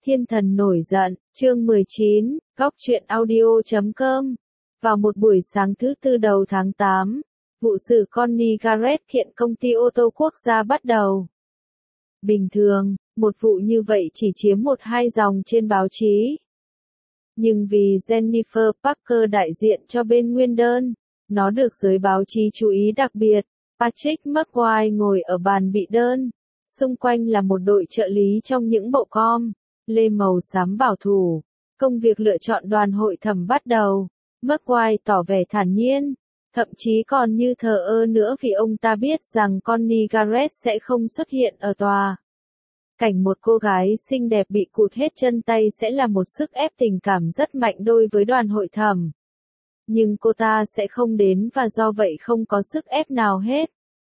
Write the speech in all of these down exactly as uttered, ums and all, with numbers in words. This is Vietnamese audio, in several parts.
Thiên thần nổi giận, chương mười chín, góc truyện audio chấm com. Vào một buổi sáng thứ tư đầu tháng tám, vụ xử Connie Garrett kiện công ty ô tô quốc gia bắt đầu. Bình thường, một vụ như vậy chỉ chiếm một hai dòng trên báo chí. Nhưng vì Jennifer Parker đại diện cho bên nguyên đơn, nó được giới báo chí chú ý đặc biệt. Patrick McGuire ngồi ở bàn bị đơn, xung quanh là một đội trợ lý trong những bộ com lê màu xám bảo thủ. Công việc lựa chọn đoàn hội thẩm bắt đầu. McGuire tỏ vẻ thản nhiên, thậm chí còn như thờ ơ nữa vì ông ta biết rằng Connie Garrett sẽ không xuất hiện ở tòa. Cảnh một cô gái xinh đẹp bị cụt hết chân tay sẽ là một sức ép tình cảm rất mạnh đối với đoàn hội thẩm. Nhưng cô ta sẽ không đến và do vậy không có sức ép nào hết.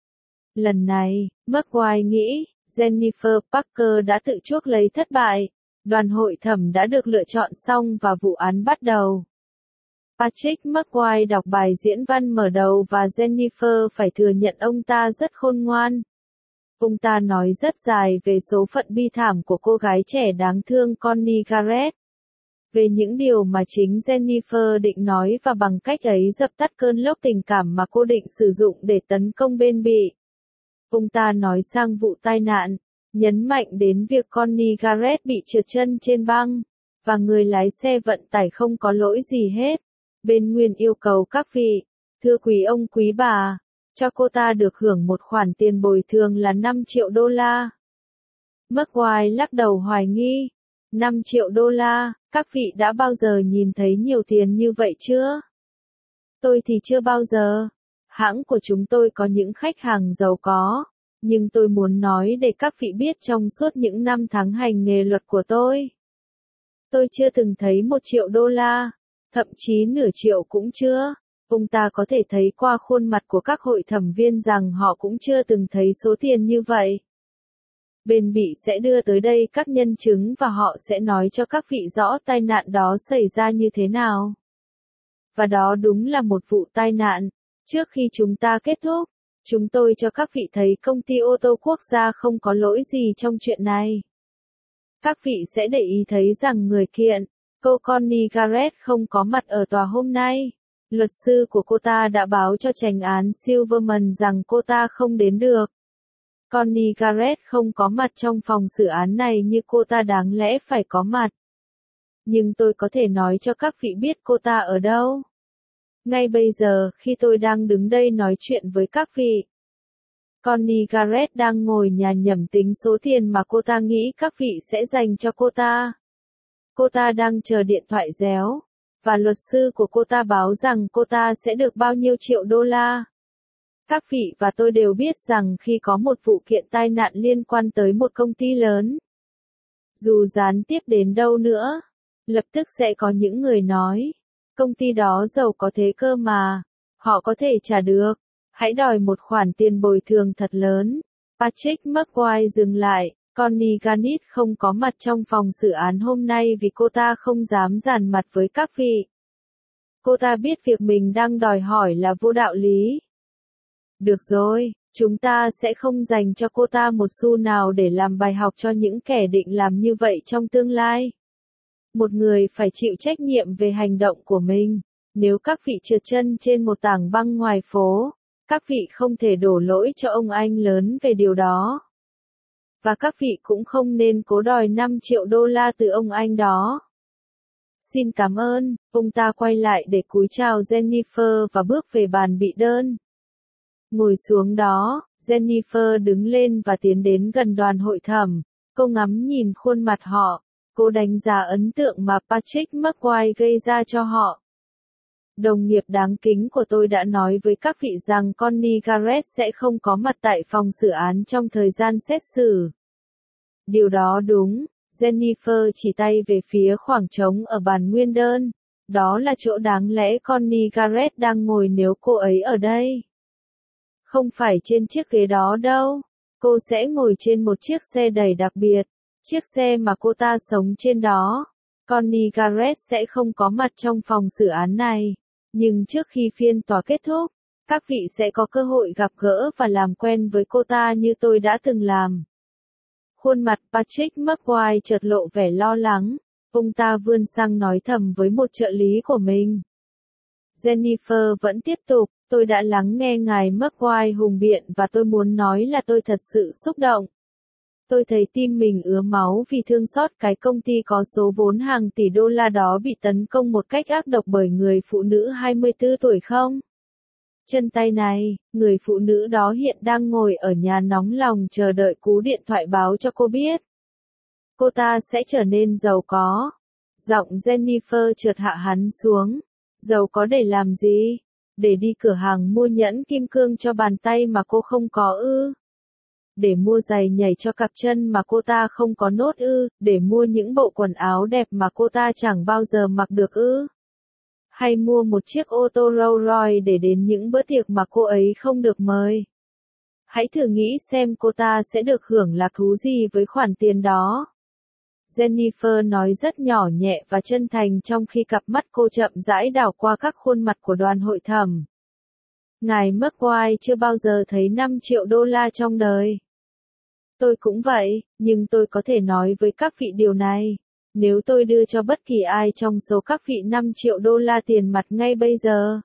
Lần này, McGuire nghĩ, Jennifer Parker đã tự chuốc lấy thất bại. Đoàn hội thẩm đã được lựa chọn xong và vụ án bắt đầu. Patrick McGuire đọc bài diễn văn mở đầu và Jennifer phải thừa nhận ông ta rất khôn ngoan. Ông ta nói rất dài về số phận bi thảm của cô gái trẻ đáng thương Connie Garrett. Về những điều mà chính Jennifer định nói và bằng cách ấy dập tắt cơn lốc tình cảm mà cô định sử dụng để tấn công bên bị. Ông ta nói sang vụ tai nạn, nhấn mạnh đến việc Connie Garrett bị trượt chân trên băng, và người lái xe vận tải không có lỗi gì hết. Bên nguyên yêu cầu các vị, thưa quý ông quý bà, cho cô ta được hưởng một khoản tiền bồi thường là năm triệu đô la. McGuire lắc đầu hoài nghi. năm triệu đô la, các vị đã bao giờ nhìn thấy nhiều tiền như vậy chưa? Tôi thì chưa bao giờ. Hãng của chúng tôi có những khách hàng giàu có. Nhưng tôi muốn nói để các vị biết trong suốt những năm tháng hành nghề luật của tôi. Tôi chưa từng thấy một triệu đô la, thậm chí nửa triệu cũng chưa. Ông ta có thể thấy qua khuôn mặt của các hội thẩm viên rằng họ cũng chưa từng thấy số tiền như vậy. Bên bị sẽ đưa tới đây các nhân chứng và họ sẽ nói cho các vị rõ tai nạn đó xảy ra như thế nào. Và đó đúng là một vụ tai nạn. Trước khi chúng ta kết thúc, chúng tôi cho các vị thấy công ty ô tô quốc gia không có lỗi gì trong chuyện này. Các vị sẽ để ý thấy rằng người kiện, cô Connie Garrett không có mặt ở tòa hôm nay. Luật sư của cô ta đã báo cho chánh án Silverman rằng cô ta không đến được. Connie Garrett không có mặt trong phòng xử án này như cô ta đáng lẽ phải có mặt. Nhưng tôi có thể nói cho các vị biết cô ta ở đâu. Ngay bây giờ, khi tôi đang đứng đây nói chuyện với các vị, Connie Garrett đang ngồi nhà nhẩm tính số tiền mà cô ta nghĩ các vị sẽ dành cho cô ta. Cô ta đang chờ điện thoại réo, và luật sư của cô ta báo rằng cô ta sẽ được bao nhiêu triệu đô la. Các vị và tôi đều biết rằng khi có một vụ kiện tai nạn liên quan tới một công ty lớn, dù gián tiếp đến đâu nữa, lập tức sẽ có những người nói, công ty đó giàu có thế cơ mà, họ có thể trả được, hãy đòi một khoản tiền bồi thường thật lớn. Patrick McGuire dừng lại, Connie Garrett không có mặt trong phòng xử án hôm nay vì cô ta không dám dàn mặt với các vị. Cô ta biết việc mình đang đòi hỏi là vô đạo lý. Được rồi, chúng ta sẽ không dành cho cô ta một xu nào để làm bài học cho những kẻ định làm như vậy trong tương lai. Một người phải chịu trách nhiệm về hành động của mình. Nếu các vị trượt chân trên một tảng băng ngoài phố, các vị không thể đổ lỗi cho ông anh lớn về điều đó. Và các vị cũng không nên cố đòi năm triệu đô la từ ông anh đó. Xin cảm ơn, ông ta quay lại để cúi chào Jennifer và bước về bàn bị đơn. Ngồi xuống đó, Jennifer đứng lên và tiến đến gần đoàn hội thẩm. Cô ngắm nhìn khuôn mặt họ. Cô đánh giá ấn tượng mà Patrick McGuire gây ra cho họ. Đồng nghiệp đáng kính của tôi đã nói với các vị rằng Connie Garrett sẽ không có mặt tại phòng xử án trong thời gian xét xử. Điều đó đúng, Jennifer chỉ tay về phía khoảng trống ở bàn nguyên đơn. Đó là chỗ đáng lẽ Connie Garrett đang ngồi nếu cô ấy ở đây. Không phải trên chiếc ghế đó đâu. Cô sẽ ngồi trên một chiếc xe đẩy đặc biệt. Chiếc xe mà cô ta sống trên đó. Connie Garrett sẽ không có mặt trong phòng xử án này. Nhưng trước khi phiên tòa kết thúc, các vị sẽ có cơ hội gặp gỡ và làm quen với cô ta như tôi đã từng làm. Khuôn mặt Patrick McGuire chợt lộ vẻ lo lắng, ông ta vươn sang nói thầm với một trợ lý của mình. Jennifer vẫn tiếp tục, tôi đã lắng nghe ngài McGuire hùng biện và tôi muốn nói là tôi thật sự xúc động. Tôi thấy tim mình ứa máu vì thương xót cái công ty có số vốn hàng tỷ đô la đó bị tấn công một cách ác độc bởi người phụ nữ hai mươi tư tuổi không? Chân tay này, người phụ nữ đó hiện đang ngồi ở nhà nóng lòng chờ đợi cú điện thoại báo cho cô biết. Cô ta sẽ trở nên giàu có. Giọng Jennifer chợt hạ hắn xuống. Giàu có để làm gì? Để đi cửa hàng mua nhẫn kim cương cho bàn tay mà cô không có ư? Để mua giày nhảy cho cặp chân mà cô ta không có nốt ư? Để mua những bộ quần áo đẹp mà cô ta chẳng bao giờ mặc được ư? Hay mua một chiếc ô tô Rolls Royce để đến những bữa tiệc mà cô ấy không được mời? Hãy thử nghĩ xem cô ta sẽ được hưởng lạc thú gì với khoản tiền đó. Jennifer nói rất nhỏ nhẹ và chân thành trong khi cặp mắt cô chậm rãi đảo qua các khuôn mặt của đoàn hội thẩm. Ngài McGuire chưa bao giờ thấy năm triệu đô la trong đời. Tôi cũng vậy, nhưng tôi có thể nói với các vị điều này. Nếu tôi đưa cho bất kỳ ai trong số các vị năm triệu đô la tiền mặt ngay bây giờ,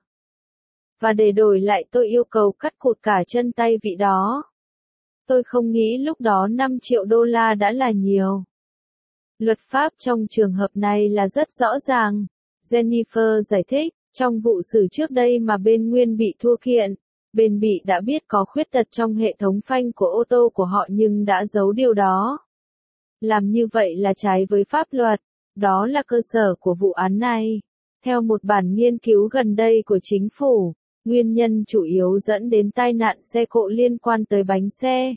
và để đổi lại tôi yêu cầu cắt cụt cả chân tay vị đó, tôi không nghĩ lúc đó năm triệu đô la đã là nhiều. Luật pháp trong trường hợp này là rất rõ ràng, Jennifer giải thích, trong vụ xử trước đây mà bên Nguyên bị thua kiện, bên bị đã biết có khuyết tật trong hệ thống phanh của ô tô của họ nhưng đã giấu điều đó. Làm như vậy là trái với pháp luật, đó là cơ sở của vụ án này. Theo một bản nghiên cứu gần đây của chính phủ, nguyên nhân chủ yếu dẫn đến tai nạn xe cộ liên quan tới bánh xe,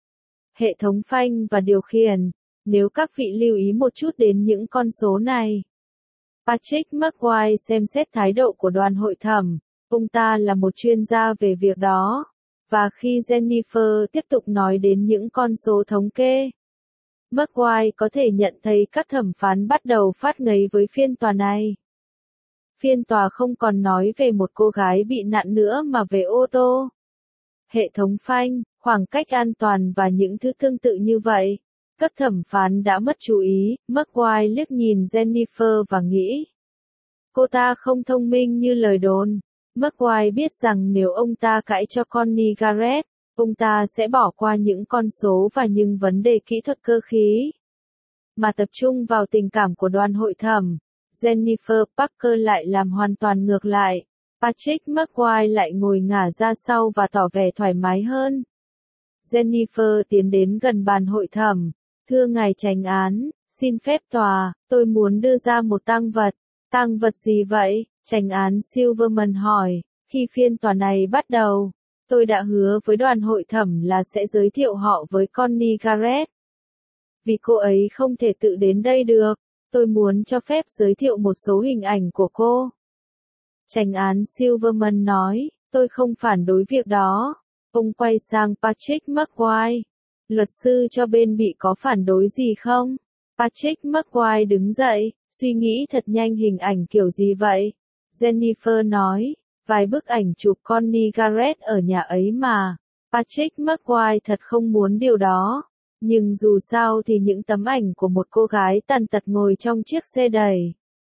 hệ thống phanh và điều khiển. Nếu các vị lưu ý một chút đến những con số này. Patrick McGuire xem xét thái độ của đoàn hội thẩm, ông ta là một chuyên gia về việc đó. Và khi Jennifer tiếp tục nói đến những con số thống kê, McGuire có thể nhận thấy các thẩm phán bắt đầu phát ngấy với phiên tòa này. Phiên tòa không còn nói về một cô gái bị nạn nữa mà về ô tô, hệ thống phanh, khoảng cách an toàn và những thứ tương tự như vậy. Các thẩm phán đã mất chú ý, McGuire liếc nhìn Jennifer và nghĩ. Cô ta không thông minh như lời đồn. McGuire biết rằng nếu ông ta cãi cho Connie Garrett, ông ta sẽ bỏ qua những con số và những vấn đề kỹ thuật cơ khí, mà tập trung vào tình cảm của đoàn hội thẩm. Jennifer Parker lại làm hoàn toàn ngược lại. Patrick McGuire lại ngồi ngả ra sau và tỏ vẻ thoải mái hơn. Jennifer tiến đến gần bàn hội thẩm. Thưa ngài chánh án, xin phép tòa, tôi muốn đưa ra một tang vật. Tang vật gì vậy? Chánh án Silverman hỏi. Khi phiên tòa này bắt đầu, tôi đã hứa với đoàn hội thẩm là sẽ giới thiệu họ với Connie Garrett. Vì cô ấy không thể tự đến đây được, tôi muốn cho phép giới thiệu một số hình ảnh của cô. Chánh án Silverman nói, tôi không phản đối việc đó. Ông quay sang Patrick McGuire. Luật sư cho bên bị có phản đối gì không? Patrick McGuire đứng dậy, suy nghĩ thật nhanh hình ảnh kiểu gì vậy? Jennifer nói, vài bức ảnh chụp Connie Garrett ở nhà ấy mà. Patrick McGuire thật không muốn điều đó. Nhưng dù sao thì những tấm ảnh của một cô gái tàn tật ngồi trong chiếc xe đẩy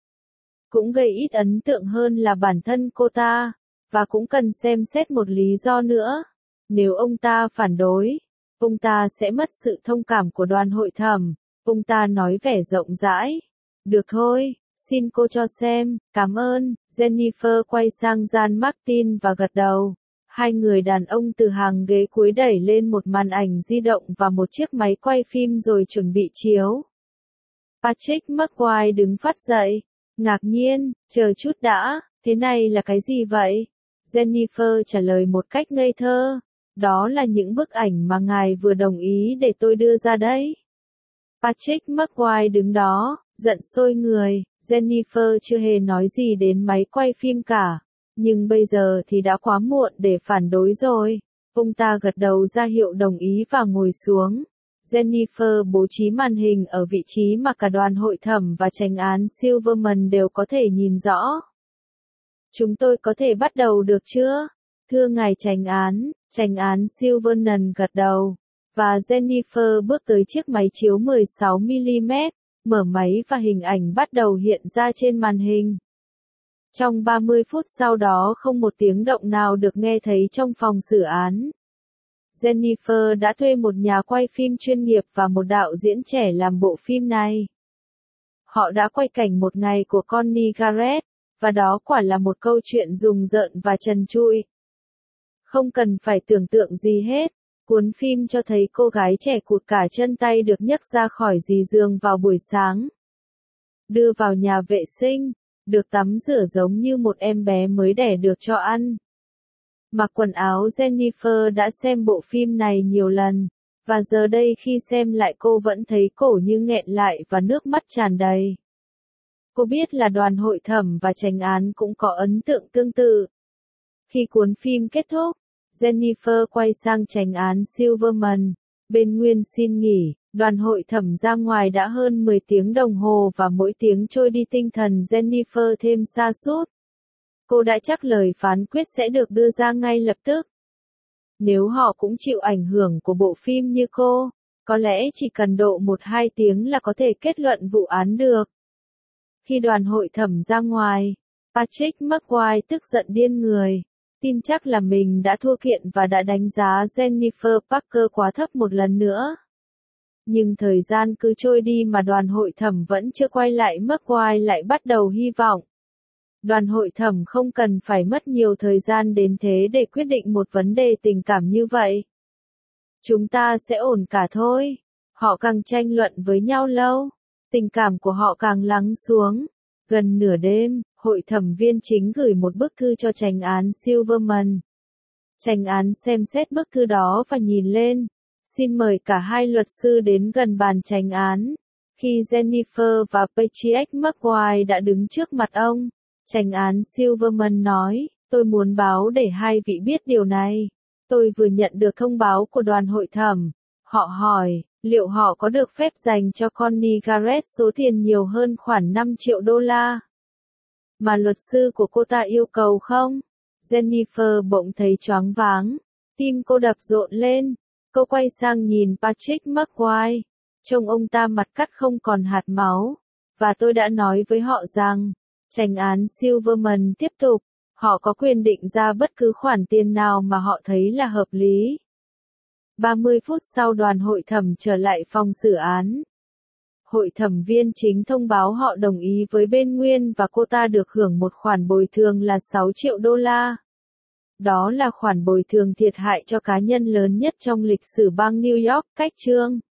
cũng gây ít ấn tượng hơn là bản thân cô ta, và cũng cần xem xét một lý do nữa. Nếu ông ta phản đối, ông ta sẽ mất sự thông cảm của đoàn hội thẩm. Ông ta nói vẻ rộng rãi. Được thôi, xin cô cho xem, cảm ơn. Jennifer quay sang Jan Martin và gật đầu. Hai người đàn ông từ hàng ghế cuối đẩy lên một màn ảnh di động và một chiếc máy quay phim rồi chuẩn bị chiếu. Patrick McGuire đứng phát dậy. Ngạc nhiên, chờ chút đã, thế này là cái gì vậy? Jennifer trả lời một cách ngây thơ. Đó là những bức ảnh mà ngài vừa đồng ý để tôi đưa ra đấy. Patrick McGuire đứng đó, giận sôi người. Jennifer chưa hề nói gì đến máy quay phim cả. Nhưng bây giờ thì đã quá muộn để phản đối rồi. Ông ta gật đầu ra hiệu đồng ý và ngồi xuống. Jennifer bố trí màn hình ở vị trí mà cả đoàn hội thẩm và chánh án Silverman đều có thể nhìn rõ. Chúng tôi có thể bắt đầu được chưa? Thưa ngài chánh án, chánh án Silverman gật đầu. Và Jennifer bước tới chiếc máy chiếu mười sáu mi li mét, mở máy và hình ảnh bắt đầu hiện ra trên màn hình. Trong ba mươi phút sau đó không một tiếng động nào được nghe thấy trong phòng xử án. Jennifer đã thuê một nhà quay phim chuyên nghiệp và một đạo diễn trẻ làm bộ phim này. Họ đã quay cảnh một ngày của Connie Garrett, và đó quả là một câu chuyện rùng rợn và trần trụi. Không cần phải tưởng tượng gì hết, cuốn phim cho thấy cô gái trẻ cụt cả chân tay được nhấc ra khỏi gì giường vào buổi sáng, đưa vào nhà vệ sinh, được tắm rửa giống như một em bé mới đẻ được cho ăn. Mặc quần áo Jennifer đã xem bộ phim này nhiều lần, và giờ đây khi xem lại cô vẫn thấy cổ như nghẹn lại và nước mắt tràn đầy. Cô biết là đoàn hội thẩm và chánh án cũng có ấn tượng tương tự. Khi cuốn phim kết thúc, Jennifer quay sang chánh án Silverman, bên Nguyên xin nghỉ, đoàn hội thẩm ra ngoài đã hơn mười tiếng đồng hồ và mỗi tiếng trôi đi tinh thần Jennifer thêm sa sút. Cô đã chắc lời phán quyết sẽ được đưa ra ngay lập tức. Nếu họ cũng chịu ảnh hưởng của bộ phim như cô, có lẽ chỉ cần độ một hai tiếng là có thể kết luận vụ án được. Khi đoàn hội thẩm ra ngoài, Patrick McGuire tức giận điên người, tin chắc là mình đã thua kiện và đã đánh giá Jennifer Parker quá thấp một lần nữa. Nhưng thời gian cứ trôi đi mà đoàn hội thẩm vẫn chưa quay lại, McGuire lại bắt đầu hy vọng. Đoàn hội thẩm không cần phải mất nhiều thời gian đến thế để quyết định một vấn đề tình cảm như vậy. Chúng ta sẽ ổn cả thôi. Họ càng tranh luận với nhau lâu, tình cảm của họ càng lắng xuống. Gần nửa đêm, hội thẩm viên chính gửi một bức thư cho chánh án Silverman. Chánh án xem xét bức thư đó và nhìn lên. Xin mời cả hai luật sư đến gần bàn chánh án. Khi Jennifer và Patrick McGuire đã đứng trước mặt ông, chánh án Silverman nói, tôi muốn báo để hai vị biết điều này. Tôi vừa nhận được thông báo của đoàn hội thẩm. Họ hỏi, liệu họ có được phép dành cho Connie Garrett số tiền nhiều hơn khoảng năm triệu đô la mà luật sư của cô ta yêu cầu không? Jennifer bỗng thấy choáng váng, tim cô đập rộn lên. Cô quay sang nhìn Patrick McGuire, trông ông ta mặt cắt không còn hạt máu. Và tôi đã nói với họ rằng, chánh án Silverman tiếp tục, họ có quyền định ra bất cứ khoản tiền nào mà họ thấy là hợp lý. ba mươi phút sau đoàn hội thẩm trở lại phòng xử án. Hội thẩm viên chính thông báo họ đồng ý với bên Nguyên và cô ta được hưởng một khoản bồi thường là sáu triệu đô la. Đó là khoản bồi thường thiệt hại cho cá nhân lớn nhất trong lịch sử bang New York, cách chương